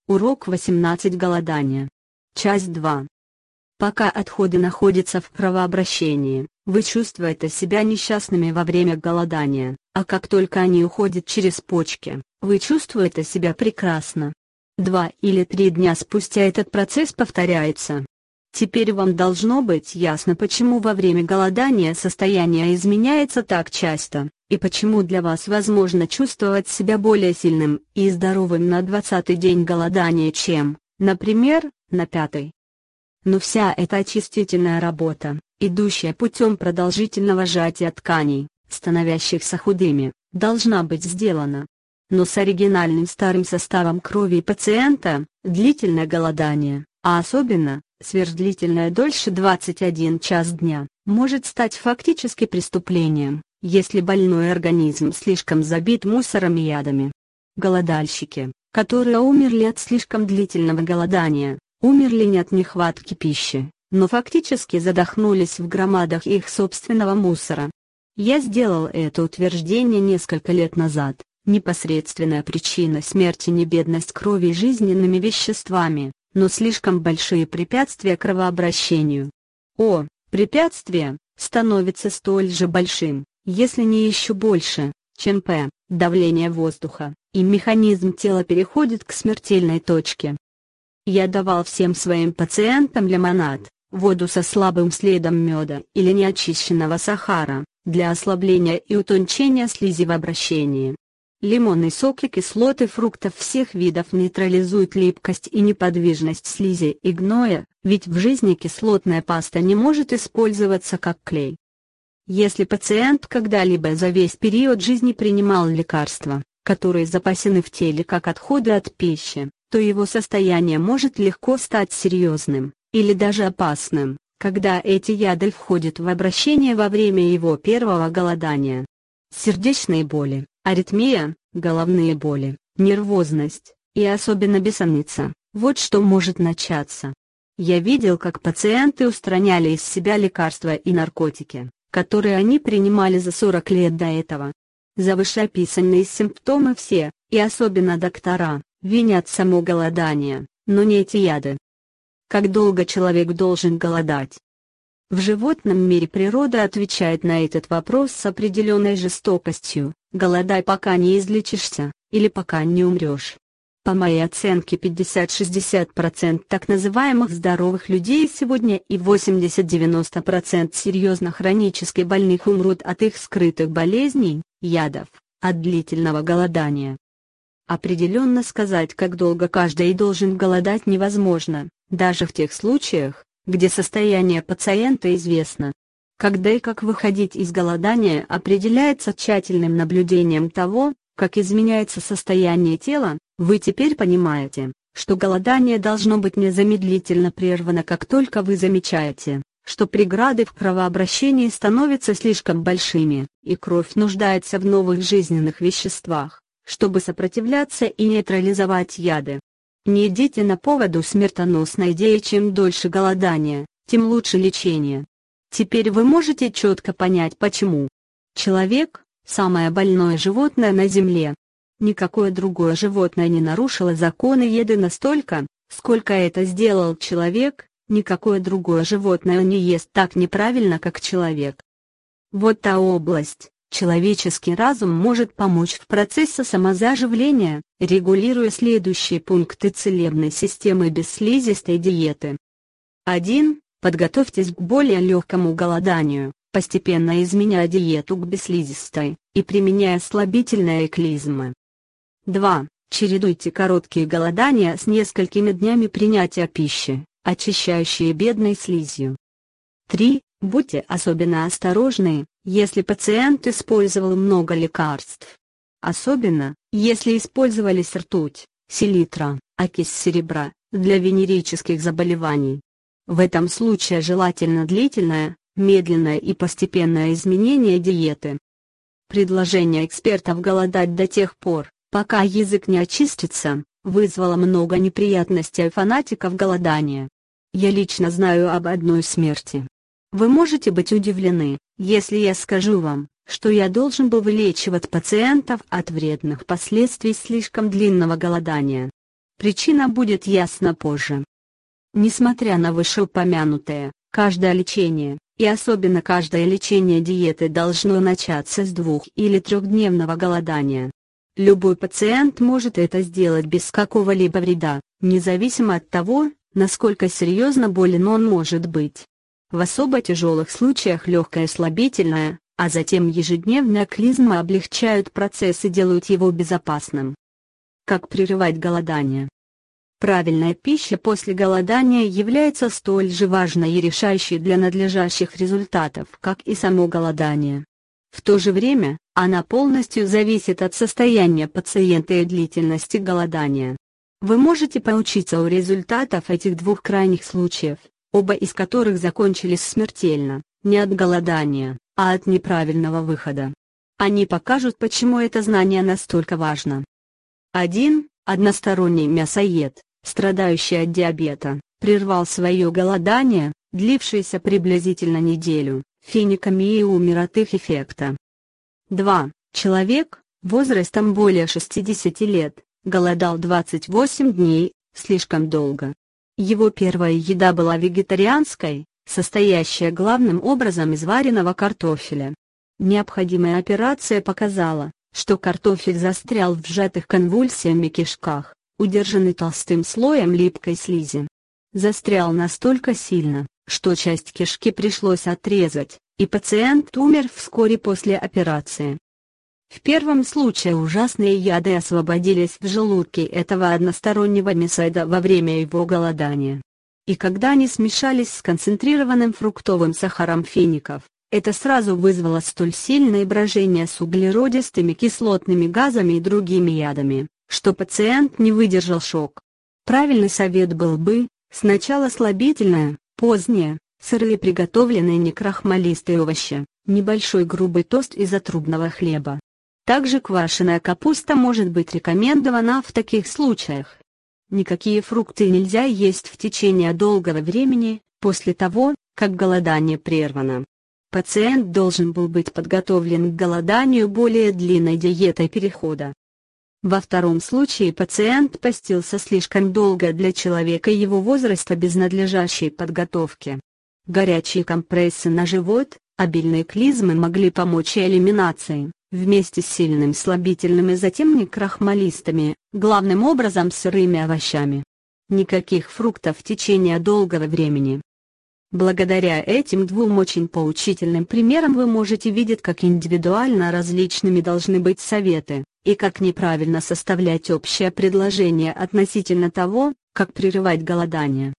Урок 18. Голодание. Часть 2. Пока отходы находятся в кровообращении, вы чувствуете себя несчастными во время голодания, а как только они уходят через почки, вы чувствуете себя прекрасно. 2 или 3 дня спустя этот процесс повторяется. Теперь вам должно быть ясно, почему во время голодания состояние изменяется так часто, и почему для вас возможно чувствовать себя более сильным и здоровым на 20-й день голодания, чем, например, на 5-й. Но вся эта очистительная работа, идущая путем продолжительного сжатия тканей, становящихся худыми, должна быть сделана. Но с оригинальным старым составом крови пациента, длительное голодание, а особенно, сверхдлительное дольше 21 час дня, может стать фактически преступлением, если больной организм слишком забит мусором и ядами. Голодальщики, которые умерли от слишком длительного голодания, умерли не от нехватки пищи, но фактически задохнулись в громадах их собственного мусора. Я сделал это утверждение несколько лет назад. Непосредственная причина смерти не бедность крови и жизненными веществами, но слишком большие препятствия кровообращению. Препятствие становится столь же большим, если не еще больше, чем давление воздуха, и механизм тела переходит к смертельной точке. Я давал всем своим пациентам лимонад, воду со слабым следом меда или неочищенного сахара, для ослабления и утончения слизи в обращении. Лимонный сок и кислоты фруктов всех видов нейтрализуют липкость и неподвижность слизи и гноя, ведь в жизни кислотная паста не может использоваться как клей. Если пациент когда-либо за весь период жизни принимал лекарства, которые запасены в теле как отходы от пищи, то его состояние может легко стать серьезным, или даже опасным, когда эти яды входят в обращение во время его первого голодания. Сердечные боли, аритмия, головные боли, нервозность, и особенно бессонница – вот что может начаться. Я видел, как пациенты устраняли из себя лекарства и наркотики, которые они принимали за 40 лет до этого. За вышеописанные симптомы все, и особенно доктора, винят само голодание, но не эти яды. Как долго человек должен голодать? В животном мире природа отвечает на этот вопрос с определенной жестокостью: голодай, пока не излечишься, или пока не умрешь. По моей оценке, 50-60% так называемых здоровых людей сегодня и 80-90% серьезно хронически больных умрут от их скрытых болезней, ядов, от длительного голодания. Определенно сказать, как долго каждый должен голодать, невозможно, даже в тех случаях, где состояние пациента известно. Когда и как выходить из голодания определяется тщательным наблюдением того, как изменяется состояние тела. Вы теперь понимаете, что голодание должно быть незамедлительно прервано, как только вы замечаете, что преграды в кровообращении становятся слишком большими, и кровь нуждается в новых жизненных веществах, чтобы сопротивляться и нейтрализовать яды. Не идите на поводу смертоносной идеи: чем дольше голодание, тем лучше лечение. Теперь вы можете четко понять, почему. Человек – самое больное животное на Земле. Никакое другое животное не нарушило законы еды настолько, сколько это сделал человек, никакое другое животное не ест так неправильно, как человек. Вот та область. Человеческий разум может помочь в процессе самозаживления, регулируя следующие пункты целебной системы бесслизистой диеты. 1. Подготовьтесь к более легкому голоданию, постепенно изменяя диету к бесслизистой, и применяя слабительные клизмы. 2. Чередуйте короткие голодания с несколькими днями принятия пищи, очищающие бедной слизью. 3. Будьте особенно осторожны, если пациент использовал много лекарств. Особенно, если использовались ртуть, селитра, окись серебра, для венерических заболеваний. В этом случае желательно длительное, медленное и постепенное изменение диеты. Предложение экспертов голодать до тех пор, пока язык не очистится, вызвало много неприятностей у фанатиков голодания. Я лично знаю об одной смерти. Вы можете быть удивлены, если я скажу вам, что я должен был вылечивать пациентов от вредных последствий слишком длинного голодания. Причина будет ясна позже. Несмотря на вышеупомянутое, каждое лечение, и особенно каждое лечение диеты должно начаться с 2- или 3-дневного голодания. Любой пациент может это сделать без какого-либо вреда, независимо от того, насколько серьезно болен он может быть. В особо тяжелых случаях легкое слабительное, а затем ежедневная клизма облегчают процесс и делают его безопасным. Как прерывать голодание? Правильная пища после голодания является столь же важной и решающей для надлежащих результатов, как и само голодание. В то же время, она полностью зависит от состояния пациента и длительности голодания. Вы можете поучиться у результатов этих двух крайних случаев, оба из которых закончились смертельно, не от голодания, а от неправильного выхода. Они покажут, почему это знание настолько важно. 1. Односторонний мясоед, страдающий от диабета, прервал свое голодание, длившееся приблизительно неделю, финиками и умер от их эффекта. 2. Человек, возрастом более 60 лет, голодал 28 дней, слишком долго. Его первая еда была вегетарианской, состоящая главным образом из вареного картофеля. Необходимая операция показала, что картофель застрял в сжатых конвульсиями кишках, удержанный толстым слоем липкой слизи. Застрял настолько сильно, что часть кишки пришлось отрезать, и пациент умер вскоре после операции. В первом случае ужасные яды освободились в желудке этого одностороннего мясоеда во время его голодания. И когда они смешались с концентрированным фруктовым сахаром фиников, это сразу вызвало столь сильное брожение с углеродистыми кислотными газами и другими ядами, что пациент не выдержал шок. Правильный совет был бы: сначала слабительное, позднее, сырые приготовленные некрахмалистые овощи, небольшой грубый тост из отрубного хлеба. Также квашеная капуста может быть рекомендована в таких случаях. Никакие фрукты нельзя есть в течение долгого времени, после того, как голодание прервано. Пациент должен был быть подготовлен к голоданию более длинной диетой перехода. Во втором случае пациент постился слишком долго для человека его возраста без надлежащей подготовки. Горячие компрессы на живот, обильные клизмы могли помочь и элиминации, вместе с сильным слабительным и затем некрахмалистыми, главным образом сырыми овощами. Никаких фруктов в течение долгого времени. Благодаря этим двум очень поучительным примерам вы можете видеть, как индивидуально различными должны быть советы, и как неправильно составлять общее предложение относительно того, как прерывать голодание.